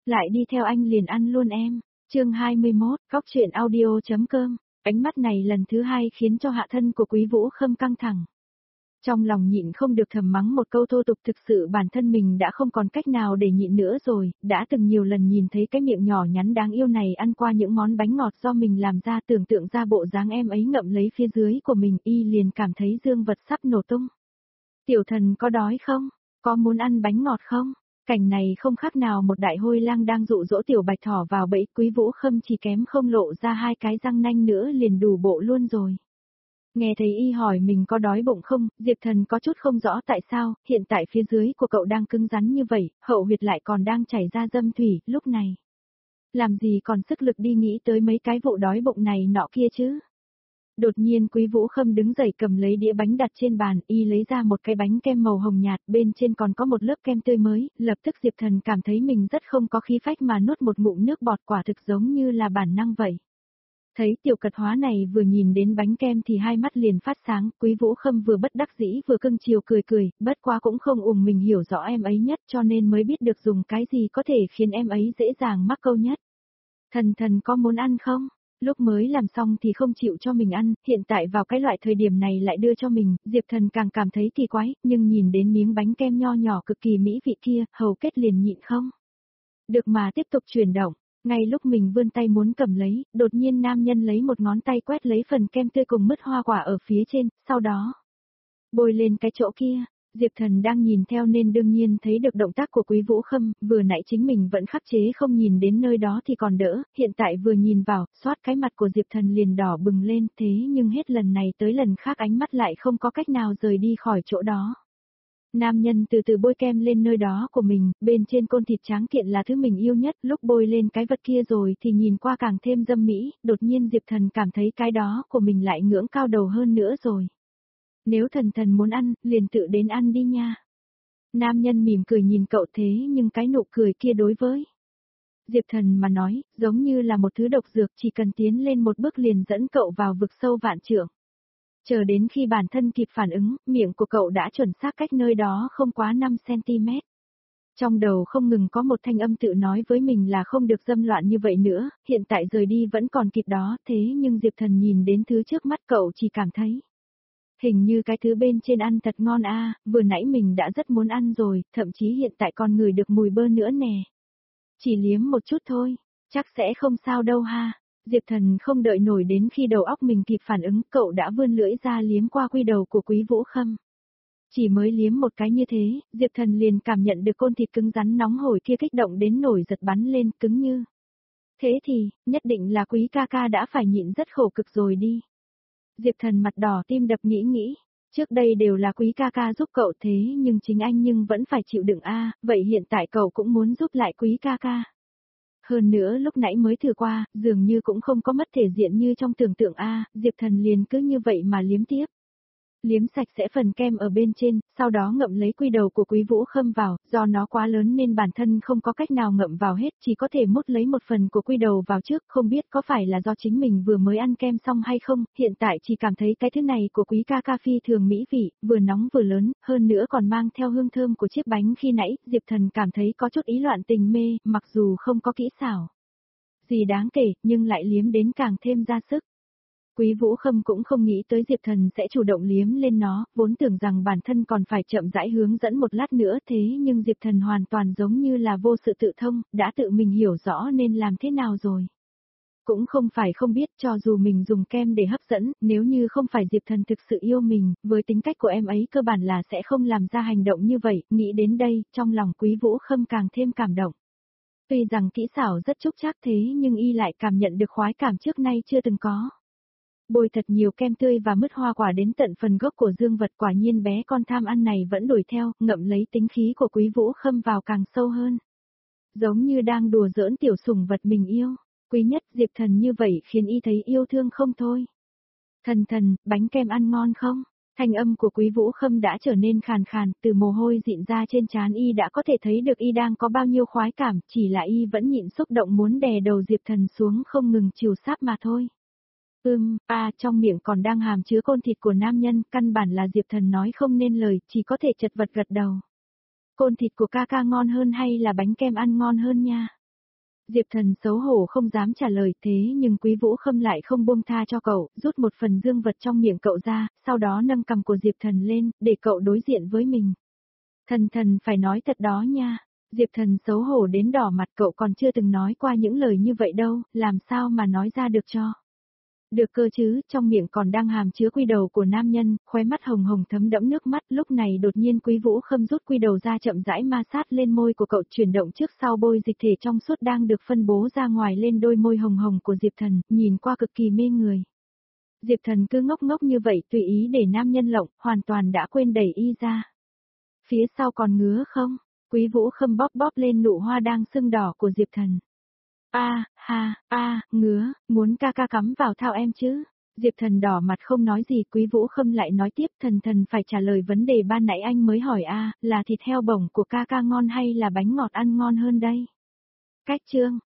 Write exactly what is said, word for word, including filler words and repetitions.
Lại đi theo anh liền ăn luôn em. Chương hai mươi mốt, góc truyện audio.com. Ánh mắt này lần thứ hai khiến cho hạ thân của Quý Vũ Khâm căng thẳng. Trong lòng nhịn không được thầm mắng một câu thô tục, thực sự bản thân mình đã không còn cách nào để nhịn nữa rồi, đã từng nhiều lần nhìn thấy cái miệng nhỏ nhắn đáng yêu này ăn qua những món bánh ngọt do mình làm ra, tưởng tượng ra bộ dáng em ấy ngậm lấy phía dưới của mình, y liền cảm thấy dương vật sắp nổ tung. Tiểu thần có đói không? Có muốn ăn bánh ngọt không? Cảnh này không khác nào một đại hôi lang đang dụ dỗ tiểu bạch thỏ vào bẫy. Quý Vũ Khâm chỉ kém không lộ ra hai cái răng nanh nữa liền đủ bộ luôn rồi. Nghe thấy y hỏi mình có đói bụng không, Diệp Thần có chút không rõ tại sao, hiện tại phía dưới của cậu đang cứng rắn như vậy, hậu huyệt lại còn đang chảy ra dâm thủy, lúc này. Làm gì còn sức lực đi nghĩ tới mấy cái vụ đói bụng này nọ kia chứ? Đột nhiên Quý Vũ Khâm đứng dậy cầm lấy đĩa bánh đặt trên bàn, y lấy ra một cái bánh kem màu hồng nhạt, bên trên còn có một lớp kem tươi mới, lập tức Diệp Thần cảm thấy mình rất không có khí phách mà nuốt một ngụm nước bọt, quả thực giống như là bản năng vậy. Thấy tiểu cật hóa này vừa nhìn đến bánh kem thì hai mắt liền phát sáng, Quý Vũ Khâm vừa bất đắc dĩ vừa cưng chiều cười cười, bất quá cũng không ủng mình hiểu rõ em ấy nhất cho nên mới biết được dùng cái gì có thể khiến em ấy dễ dàng mắc câu nhất. Thần thần có muốn ăn không? Lúc mới làm xong thì không chịu cho mình ăn, hiện tại vào cái loại thời điểm này lại đưa cho mình, Diệp Thần càng cảm thấy kỳ quái, nhưng nhìn đến miếng bánh kem nho nhỏ cực kỳ mỹ vị kia, hầu kết liền nhịn không được mà tiếp tục chuyển động. Ngay lúc mình vươn tay muốn cầm lấy, đột nhiên nam nhân lấy một ngón tay quét lấy phần kem tươi cùng mứt hoa quả ở phía trên, sau đó bôi lên cái chỗ kia. Diệp Thần đang nhìn theo nên đương nhiên thấy được động tác của Quý Vũ Khâm, vừa nãy chính mình vẫn khắc chế không nhìn đến nơi đó thì còn đỡ, hiện tại vừa nhìn vào, xoát cái mặt của Diệp Thần liền đỏ bừng lên, thế nhưng hết lần này tới lần khác ánh mắt lại không có cách nào rời đi khỏi chỗ đó. Nam nhân từ từ bôi kem lên nơi đó của mình, bên trên côn thịt tráng kiện là thứ mình yêu nhất, lúc bôi lên cái vật kia rồi thì nhìn qua càng thêm dâm mỹ, đột nhiên Diệp Thần cảm thấy cái đó của mình lại ngưỡng cao đầu hơn nữa rồi. Nếu thần thần muốn ăn, liền tự đến ăn đi nha. Nam nhân mỉm cười nhìn cậu, thế nhưng cái nụ cười kia đối với Diệp Thần mà nói, giống như là một thứ độc dược, chỉ cần tiến lên một bước liền dẫn cậu vào vực sâu vạn trượng. Chờ đến khi bản thân kịp phản ứng, miệng của cậu đã chuẩn xác cách nơi đó không quá năm xăng-ti-mét. Trong đầu không ngừng có một thanh âm tự nói với mình là không được dâm loạn như vậy nữa, hiện tại rời đi vẫn còn kịp đó, thế nhưng Diệp Thần nhìn đến thứ trước mắt cậu chỉ cảm thấy hình như cái thứ bên trên ăn thật ngon a, à, vừa nãy mình đã rất muốn ăn rồi, thậm chí hiện tại còn ngửi được mùi bơ nữa nè. Chỉ liếm một chút thôi, chắc sẽ không sao đâu ha. Diệp Thần không đợi nổi đến khi đầu óc mình kịp phản ứng, cậu đã vươn lưỡi ra liếm qua quy đầu của Quý Vũ Khâm. Chỉ mới liếm một cái như thế, Diệp Thần liền cảm nhận được côn thịt cứng rắn nóng hổi kia kích động đến nổi giật bắn lên, cứng như. Thế thì, nhất định là Quý ca ca đã phải nhịn rất khổ cực rồi đi. Diệp Thần mặt đỏ tim đập nghĩ nghĩ, trước đây đều là Quý ca ca giúp cậu thế nhưng chính anh nhưng vẫn phải chịu đựng a, vậy hiện tại cậu cũng muốn giúp lại Quý ca ca. Hơn nữa lúc nãy mới thử qua, dường như cũng không có mất thể diện như trong tưởng tượng a, Diệp Thần liền cứ như vậy mà liếm tiếp. Liếm sạch sẽ phần kem ở bên trên, sau đó ngậm lấy quy đầu của Quý Vũ Khâm vào, do nó quá lớn nên bản thân không có cách nào ngậm vào hết, chỉ có thể mút lấy một phần của quy đầu vào trước, không biết có phải là do chính mình vừa mới ăn kem xong hay không, hiện tại chỉ cảm thấy cái thứ này của Quý ca ca phi thường mỹ vị, vừa nóng vừa lớn, hơn nữa còn mang theo hương thơm của chiếc bánh khi nãy, Diệp Thần cảm thấy có chút ý loạn tình mê, mặc dù không có kỹ xảo gì đáng kể, nhưng lại liếm đến càng thêm ra sức. Quý Vũ Khâm cũng không nghĩ tới Diệp Thần sẽ chủ động liếm lên nó, vốn tưởng rằng bản thân còn phải chậm rãi hướng dẫn một lát nữa thế nhưng Diệp Thần hoàn toàn giống như là vô sự tự thông, đã tự mình hiểu rõ nên làm thế nào rồi. Cũng không phải không biết cho dù mình dùng kem để hấp dẫn, nếu như không phải Diệp Thần thực sự yêu mình, với tính cách của em ấy cơ bản là sẽ không làm ra hành động như vậy, nghĩ đến đây, trong lòng Quý Vũ Khâm càng thêm cảm động. Tuy rằng kỹ xảo rất trúc trác thế nhưng y lại cảm nhận được khoái cảm trước nay chưa từng có. Bôi thật nhiều kem tươi và mứt hoa quả đến tận phần gốc của dương vật, quả nhiên bé con tham ăn này vẫn đuổi theo, ngậm lấy tính khí của Quý Vũ Khâm vào càng sâu hơn. Giống như đang đùa giỡn tiểu sủng vật mình yêu, quý nhất Diệp Thần như vậy khiến y thấy yêu thương không thôi. Thần thần, bánh kem ăn ngon không? Thanh âm của Quý Vũ Khâm đã trở nên khàn khàn, từ mồ hôi dịn ra trên trán y đã có thể thấy được y đang có bao nhiêu khoái cảm, chỉ là y vẫn nhịn xúc động muốn đè đầu Diệp Thần xuống không ngừng chiều sáp mà thôi. Ưm, à, trong miệng còn đang hàm chứa côn thịt của nam nhân, căn bản là Diệp Thần nói không nên lời, chỉ có thể chật vật gật đầu. Côn thịt của ca ca ngon hơn hay là bánh kem ăn ngon hơn nha? Diệp Thần xấu hổ không dám trả lời, thế nhưng Quý Vũ Khâm lại không buông tha cho cậu, rút một phần dương vật trong miệng cậu ra, sau đó nâng cằm của Diệp Thần lên, để cậu đối diện với mình. Thần thần phải nói thật đó nha. Diệp Thần xấu hổ đến đỏ mặt, cậu còn chưa từng nói qua những lời như vậy đâu, làm sao mà nói ra được cho. Được cơ chứ, trong miệng còn đang hàm chứa quy đầu của nam nhân, khóe mắt hồng hồng thấm đẫm nước mắt, lúc này đột nhiên Quý Vũ Khâm rút quy đầu ra chậm rãi ma sát lên môi của cậu, chuyển động trước sau bôi dịch thể trong suốt đang được phân bố ra ngoài lên đôi môi hồng hồng của Diệp Thần, nhìn qua cực kỳ mê người. Diệp Thần cứ ngốc ngốc như vậy tùy ý để nam nhân lộng, hoàn toàn đã quên đẩy y ra. Phía sau còn ngứa không? Quý Vũ Khâm bóp bóp lên nụ hoa đang sưng đỏ của Diệp Thần. A, ha, a, ngứa, muốn ca ca cắm vào thao em chứ? Diệp Thần đỏ mặt không nói gì, Quý Vũ Khâm lại nói tiếp, thần thần phải trả lời vấn đề ban nãy anh mới hỏi a, là thịt heo bổng của ca ca ngon hay là bánh ngọt ăn ngon hơn đây? Cách chương